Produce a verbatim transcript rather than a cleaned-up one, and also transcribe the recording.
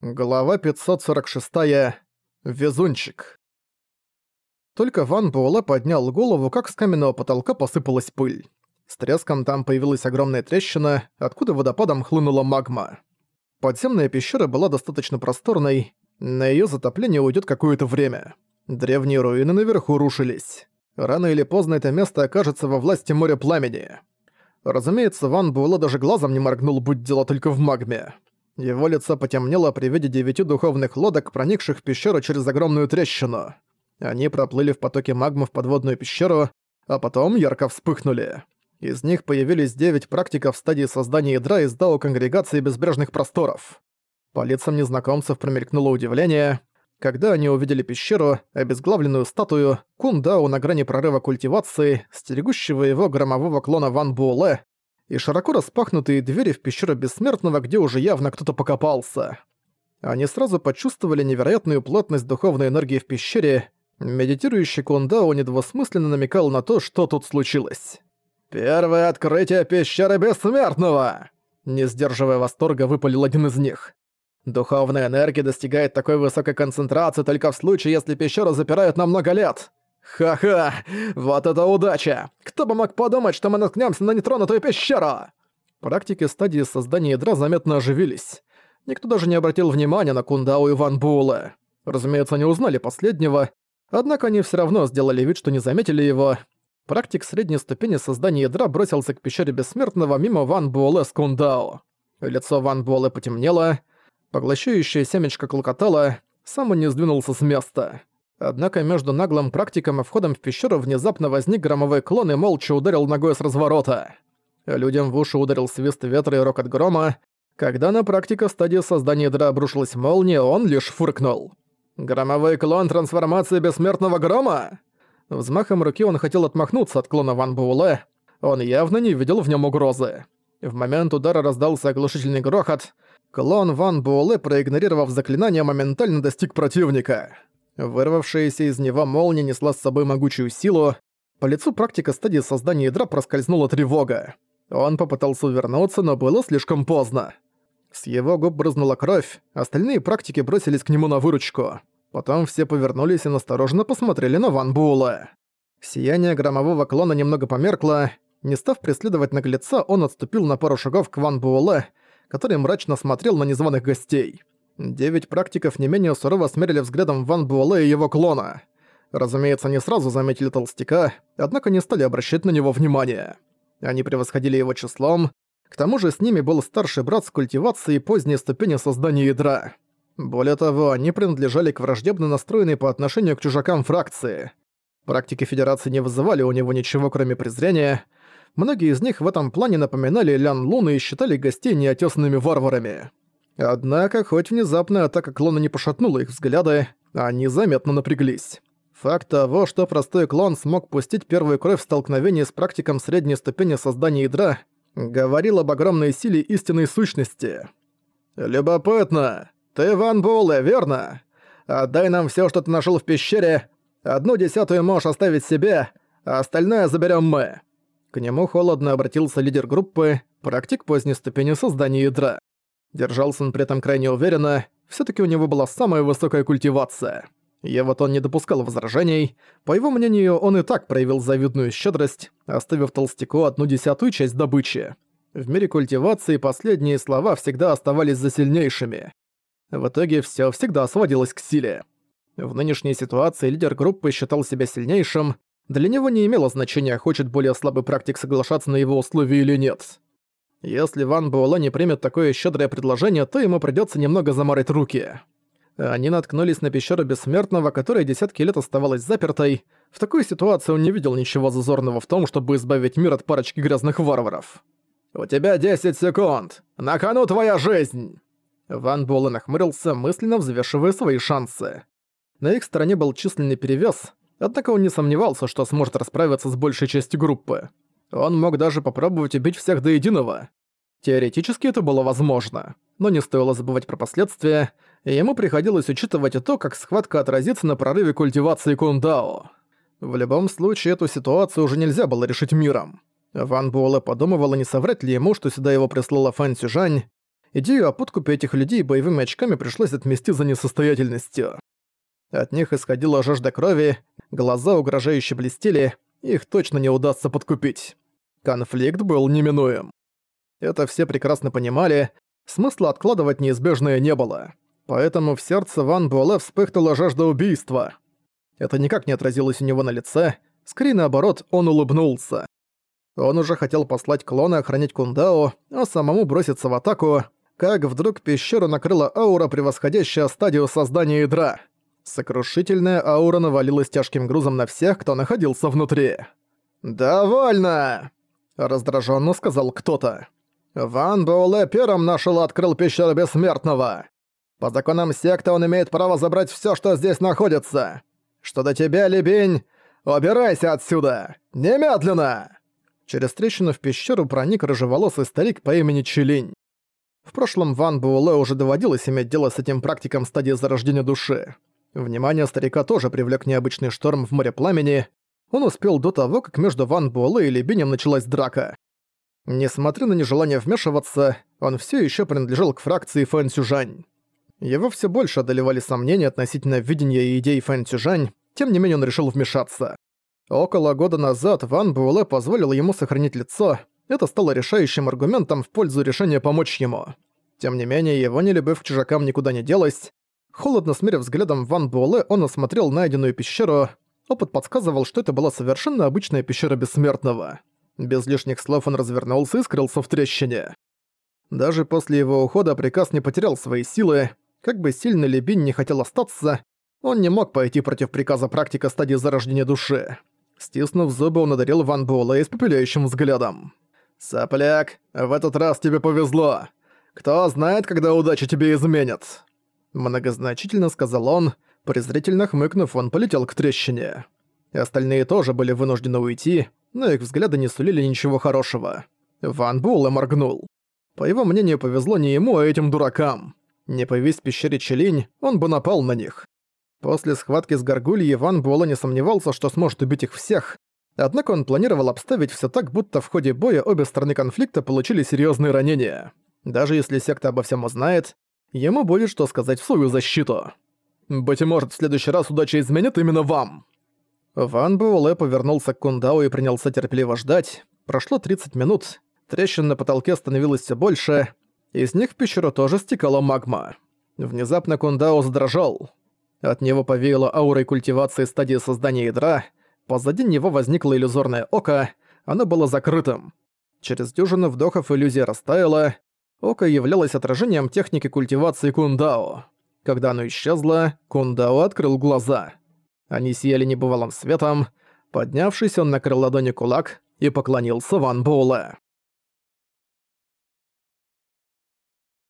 Глава пятьсот сорок шесть. Везунчик. Только Ван Буэлэ поднял голову, как с каменного потолка посыпалась пыль. С треском там появилась огромная трещина, откуда водопадом хлынула магма. Подземная пещера была достаточно просторной, на её затопление уйдёт какое-то время. Древние руины наверху рушились. Рано или поздно это место окажется во власти моря пламени. Разумеется, Ван Буэлэ даже глазом не моргнул, будь дело только в магме. Его лицо потемнело при виде девяти духовных лодок, проникших в пещеру через огромную трещину. Они проплыли в потоке магмы в подводную пещеру, а потом ярко вспыхнули. Из них появились девять практиков в стадии создания ядра из дао Конгрегации Безбрежных Просторов. По лицам незнакомцев промелькнуло удивление. Когда они увидели пещеру, обезглавленную статую, Кун Дао на грани прорыва культивации, стерегущего его громового клона Ван Буэлэ, и широко распахнутые двери в пещеру Бессмертного, где уже явно кто-то покопался. Они сразу почувствовали невероятную плотность духовной энергии в пещере. Медитирующий Кун Дао недвусмысленно намекал на то, что тут случилось. «Первое открытие пещеры Бессмертного!» Не сдерживая восторга, выпалил один из них. «Духовная энергия достигает такой высокой концентрации только в случае, если пещеру запирают на много лет. Ха-ха! Вот это удача! Кто бы мог подумать, что мы наткнёмся на нетронутую пещеру!» Практики стадии создания ядра заметно оживились. Никто даже не обратил внимания на Кун Дао и Ван Буэлэ. Разумеется, они узнали последнего, однако они всё равно сделали вид, что не заметили его. Практик средней ступени создания ядра бросился к пещере Бессмертного мимо Ван Буэлэ с Кун Дао. Лицо Ван Буэлэ потемнело, поглощающее семечко клокотало, сам он не сдвинулся с места. Однако между наглым практиком и входом в пещеру внезапно возник громовой клон и молча ударил ногой с разворота. Людям в уши ударил свист ветра и рокот грома. Когда на практика стадии создания ядра обрушилась молния, он лишь фыркнул. «Громовой клон трансформации бессмертного грома?» Взмахом руки он хотел отмахнуться от клона Ван Буэлэ. Он явно не видел в нем угрозы. В момент удара раздался оглушительный грохот. Клон Ван Буэлэ, проигнорировав заклинание, моментально достиг противника. Вырвавшаяся из него молния несла с собой могучую силу. По лицу практика стадии создания ядра проскользнула тревога. Он попытался увернуться, но было слишком поздно. С его губ брызнула кровь, остальные практики бросились к нему на выручку. Потом все повернулись и настороженно посмотрели на Ван Буэлэ. Сияние громового клона немного померкло. Не став преследовать наглеца, он отступил на пару шагов к Ван Буэлэ, который мрачно смотрел на незваных гостей. Девять практиков не менее сурово смерили взглядом Ван Буэлэ и его клона. Разумеется, они сразу заметили толстяка, однако не стали обращать на него внимания. Они превосходили его числом, к тому же с ними был старший брат с культивацией и поздней ступени создания ядра. Более того, они принадлежали к враждебно настроенной по отношению к чужакам фракции. Практики Федерации не вызывали у него ничего, кроме презрения. Многие из них в этом плане напоминали Лян Луна и считали гостей неотесанными варварами. Однако, хоть внезапная атака клона не пошатнула их взгляды, они заметно напряглись. Факт того, что простой клон смог пустить первую кровь в столкновении с практиком средней ступени создания ядра, говорил об огромной силе истинной сущности. «Любопытно. Ты Ван Буэлэ, верно? Отдай нам всё, что ты нашёл в пещере. Одну десятую можешь оставить себе, а остальное заберём мы». К нему холодно обратился лидер группы, практик поздней ступени создания ядра. Держался он при этом крайне уверенно, всё-таки у него была самая высокая культивация. И вот он не допускал возражений. По его мнению, он и так проявил завидную щедрость, оставив толстяку одну десятую часть добычи. В мире культивации последние слова всегда оставались за сильнейшими. В итоге всё всегда сводилось к силе. В нынешней ситуации лидер группы считал себя сильнейшим. Для него не имело значения, хочет более слабый практик соглашаться на его условия или нет. Если Ван Буэлэ не примет такое щедрое предложение, то ему придётся немного замарать руки. Они наткнулись на пещеру Бессмертного, которая десятки лет оставалась запертой. В такой ситуации он не видел ничего зазорного в том, чтобы избавить мир от парочки грязных варваров. «У тебя десять секунд! На кону твоя жизнь!» Ван Буэлэ нахмурился, мысленно взвешивая свои шансы. На их стороне был численный перевес, однако он не сомневался, что сможет расправиться с большей частью группы. Он мог даже попробовать убить всех до единого. Теоретически это было возможно, но не стоило забывать про последствия, и ему приходилось учитывать и то, как схватка отразится на прорыве культивации Кун Дао. В любом случае, эту ситуацию уже нельзя было решить миром. Ван Буэлэ подумывал, не соврать ли ему, что сюда его прислала Фэн Цюжань. идею о подкупе этих людей боевыми очками пришлось отмести за несостоятельностью. От них исходила жажда крови, глаза угрожающе блестели, их точно не удастся подкупить. Конфликт был неминуем. Это все прекрасно понимали, смысла откладывать неизбежное не было. Поэтому в сердце Ван Буэлэ вспыхнула жажда убийства. Это никак не отразилось у него на лице, скорее наоборот, он улыбнулся. Он уже хотел послать клона охранять Кундао, а самому броситься в атаку, как вдруг пещеру накрыла аура, превосходящая стадию создания ядра. Сокрушительная аура навалилась тяжким грузом на всех, кто находился внутри. «Довольно!» – раздраженно сказал кто-то. «Ван Буэлэ первым нашел и открыл пещеру Бессмертного. По законам секты он имеет право забрать все, что здесь находится. Что до тебя, Либень, убирайся отсюда! Немедленно!» Через трещину в пещеру проник рыжеволосый старик по имени Чилинь. В прошлом Ван Буэлэ уже доводилось иметь дело с этим практиком стадии зарождения души. Внимание старика тоже привлек необычный шторм в море пламени. Он успел до того, как между Ван Буэлэ и Либинем началась драка. Несмотря на нежелание вмешиваться, он все еще принадлежал к фракции Фэн Цюжань. Его все больше одолевали сомнения относительно видения и идей Фэн Цюжань, тем не менее он решил вмешаться. Около года назад Ван Буэлэ позволил ему сохранить лицо, это стало решающим аргументом в пользу решения помочь ему. Тем не менее, его нелюбовь к чужакам никуда не делась. Холодно смерив взглядом Ван Буэлэ, он осмотрел найденную пещеру. Опыт подсказывал, что это была совершенно обычная пещера Бессмертного. Без лишних слов он развернулся и скрылся в трещине. Даже после его ухода приказ не потерял свои силы. Как бы сильно Либинь не хотел остаться, он не мог пойти против приказа практика стадии зарождения души. Стиснув зубы, он одарил Ван Буэлэ испепеляющим взглядом. «Сопляк, в этот раз тебе повезло. Кто знает, когда удача тебе изменит?» Многозначительно сказал он, презрительно хмыкнув, он полетел к трещине. Остальные тоже были вынуждены уйти, но их взгляды не сулили ничего хорошего. Ван Буэлэ моргнул. По его мнению, повезло не ему, а этим дуракам. Не появись в пещере Чилинь, он бы напал на них. После схватки с Гаргульей Ван Буэлэ не сомневался, что сможет убить их всех, однако он планировал обставить все так, будто в ходе боя обе стороны конфликта получили серьезные ранения. Даже если секта обо всем узнает, ему будет что сказать в свою защиту. «Быть может, в следующий раз удача изменит именно вам!» Ван Буэлэ повернулся к Кундао и принялся терпеливо ждать. Прошло тридцать минут, трещин на потолке становилось все больше, из них в пещеру тоже стекала магма. Внезапно Кундао задрожал. От него повеяло аурой культивации стадии создания ядра, позади него возникло иллюзорное око, оно было закрытым. Через дюжину вдохов иллюзия растаяла, око являлось отражением техники культивации Кундао. Когда оно исчезло, Кундао открыл глаза. Они сияли небывалым светом. Поднявшись, он накрыл ладони кулак и поклонился Ван Буэлэ.